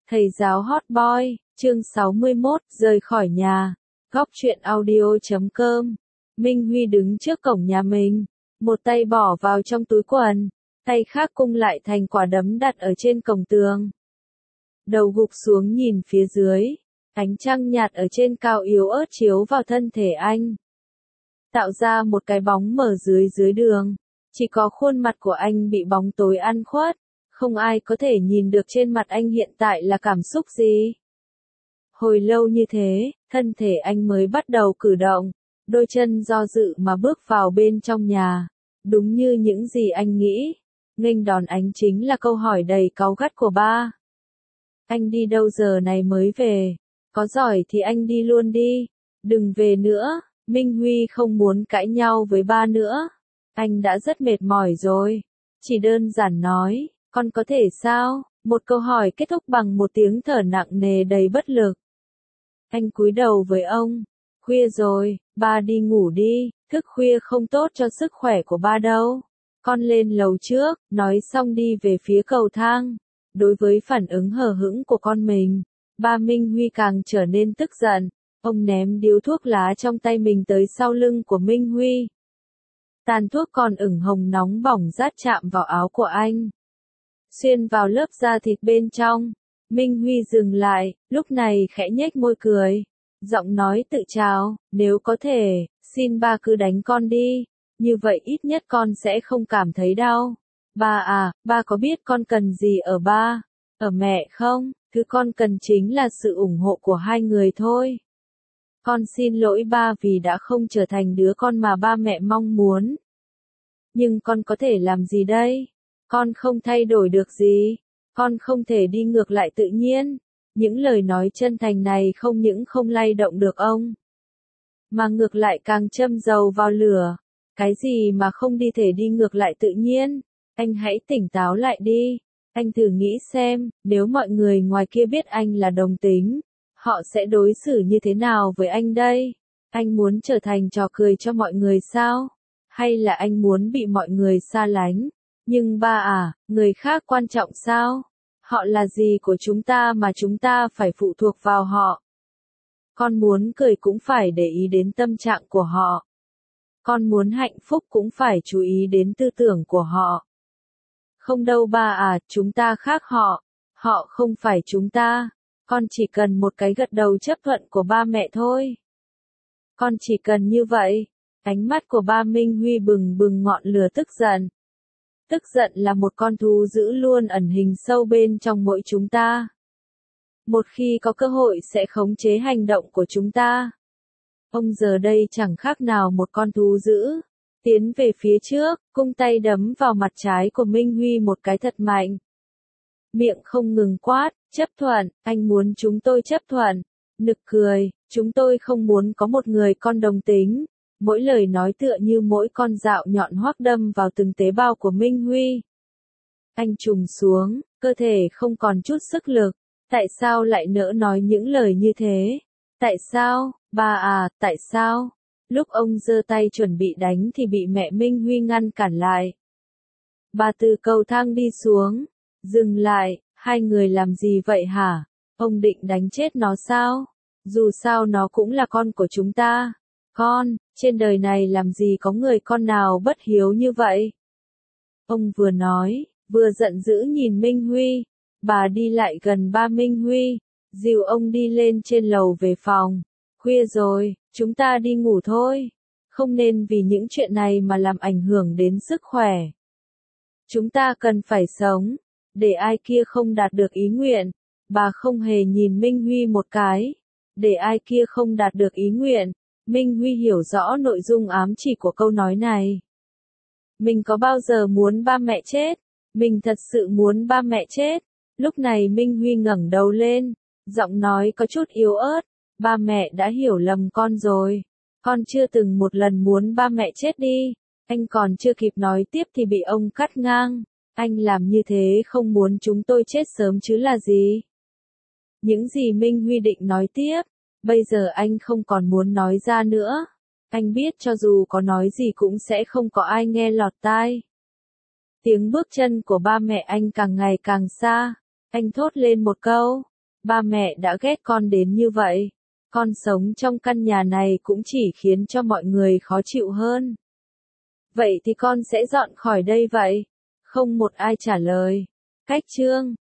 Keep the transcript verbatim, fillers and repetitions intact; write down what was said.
Thầy giáo Hot Boy, chương sáu mươi mốt, rời khỏi nhà. Góc truyện audio chấm com. Minh Huy đứng trước cổng nhà mình, một tay bỏ vào trong túi quần, tay khác cung lại thành quả đấm đặt ở trên cổng tường. Đầu gục xuống nhìn phía dưới, ánh trăng nhạt ở trên cao yếu ớt chiếu vào thân thể anh, tạo ra một cái bóng mờ dưới dưới đường. Chỉ có khuôn mặt của anh bị bóng tối ăn khuất, không ai có thể nhìn được trên mặt anh hiện tại là cảm xúc gì. Hồi lâu như thế, thân thể anh mới bắt đầu cử động, đôi chân do dự mà bước vào bên trong nhà. Đúng như những gì anh nghĩ, nghênh đón anh chính là câu hỏi đầy cáu gắt của ba. Anh đi đâu giờ này mới về? Có giỏi thì anh đi luôn đi, đừng về nữa. Minh Huy không muốn cãi nhau với ba nữa. Anh đã rất mệt mỏi rồi. Chỉ đơn giản nói, con có thể sao? Một câu hỏi kết thúc bằng một tiếng thở nặng nề đầy bất lực. Anh cúi đầu với ông. Khuya rồi, ba đi ngủ đi, thức khuya không tốt cho sức khỏe của ba đâu. Con lên lầu trước, nói xong đi về phía cầu thang. Đối với phản ứng hờ hững của con mình, ba Minh Huy càng trở nên tức giận. Ông ném điếu thuốc lá trong tay mình tới sau lưng của Minh Huy. Tàn thuốc còn ửng hồng nóng bỏng rát chạm vào áo của anh, xuyên vào lớp da thịt bên trong. Minh Huy dừng lại, lúc này khẽ nhếch môi cười, giọng nói tự trào, nếu có thể, xin ba cứ đánh con đi, như vậy ít nhất con sẽ không cảm thấy đau. Ba à, ba có biết con cần gì ở ba, ở mẹ không? Thứ con cần chính là sự ủng hộ của hai người thôi. Con xin lỗi ba vì đã không trở thành đứa con mà ba mẹ mong muốn. Nhưng con có thể làm gì đây? Con không thay đổi được gì. Con không thể đi ngược lại tự nhiên. Những lời nói chân thành này không những không lay động được ông, mà ngược lại càng châm dầu vào lửa. Cái gì mà không đi thể đi ngược lại tự nhiên? Anh hãy tỉnh táo lại đi. Anh thử nghĩ xem, nếu mọi người ngoài kia biết anh là đồng tính, họ sẽ đối xử như thế nào với anh đây? Anh muốn trở thành trò cười cho mọi người sao? Hay là anh muốn bị mọi người xa lánh? Nhưng ba à, người khác quan trọng sao? Họ là gì của chúng ta mà chúng ta phải phụ thuộc vào họ? Con muốn cười cũng phải để ý đến tâm trạng của họ. Con muốn hạnh phúc cũng phải chú ý đến tư tưởng của họ. Không đâu ba à, chúng ta khác họ. Họ không phải chúng ta. Con chỉ cần một cái gật đầu chấp thuận của ba mẹ thôi. Con chỉ cần như vậy. Ánh mắt của ba Minh Huy bừng bừng ngọn lửa tức giận. Tức giận là một con thú dữ luôn ẩn hình sâu bên trong mỗi chúng ta. Một khi có cơ hội sẽ khống chế hành động của chúng ta. Ông giờ đây chẳng khác nào một con thú dữ. Tiến về phía trước, cung tay đấm vào mặt trái của Minh Huy một cái thật mạnh. Miệng không ngừng quát, chấp thuận, anh muốn chúng tôi chấp thuận. Nực cười, chúng tôi không muốn có một người con đồng tính. Mỗi lời nói tựa như mỗi con dạo nhọn hoắc đâm vào từng tế bào của Minh Huy. Anh trùng xuống, cơ thể không còn chút sức lực. Tại sao lại nỡ nói những lời như thế? Tại sao, ba à, tại sao? Lúc ông giơ tay chuẩn bị đánh thì bị mẹ Minh Huy ngăn cản lại. Bà từ cầu thang đi xuống. Dừng lại, hai người làm gì vậy hả? Ông định đánh chết nó sao? Dù sao nó cũng là con của chúng ta. Con, trên đời này làm gì có người con nào bất hiếu như vậy? Ông vừa nói, vừa giận dữ nhìn Minh Huy. Bà đi lại gần ba Minh Huy, dìu ông đi lên trên lầu về phòng. Khuya rồi, chúng ta đi ngủ thôi. Không nên vì những chuyện này mà làm ảnh hưởng đến sức khỏe. Chúng ta cần phải sống, để ai kia không đạt được ý nguyện. Bà không hề nhìn Minh Huy một cái. Để ai kia không đạt được ý nguyện. Minh Huy hiểu rõ nội dung ám chỉ của câu nói này. Mình có bao giờ muốn ba mẹ chết? Mình thật sự muốn ba mẹ chết. Lúc này Minh Huy ngẩng đầu lên, giọng nói có chút yếu ớt. Ba mẹ đã hiểu lầm con rồi. Con chưa từng một lần muốn ba mẹ chết đi. Anh còn chưa kịp nói tiếp thì bị ông cắt ngang. Anh làm như thế không muốn chúng tôi chết sớm chứ là gì? Những gì Minh Huy định nói tiếp, bây giờ anh không còn muốn nói ra nữa. Anh biết cho dù có nói gì cũng sẽ không có ai nghe lọt tai. Tiếng bước chân của ba mẹ anh càng ngày càng xa. Anh thốt lên một câu, Ba mẹ đã ghét con đến như vậy. Con sống trong căn nhà này cũng chỉ khiến cho mọi người khó chịu hơn. Vậy thì con sẽ dọn khỏi đây vậy? Không một ai trả lời. Cách chương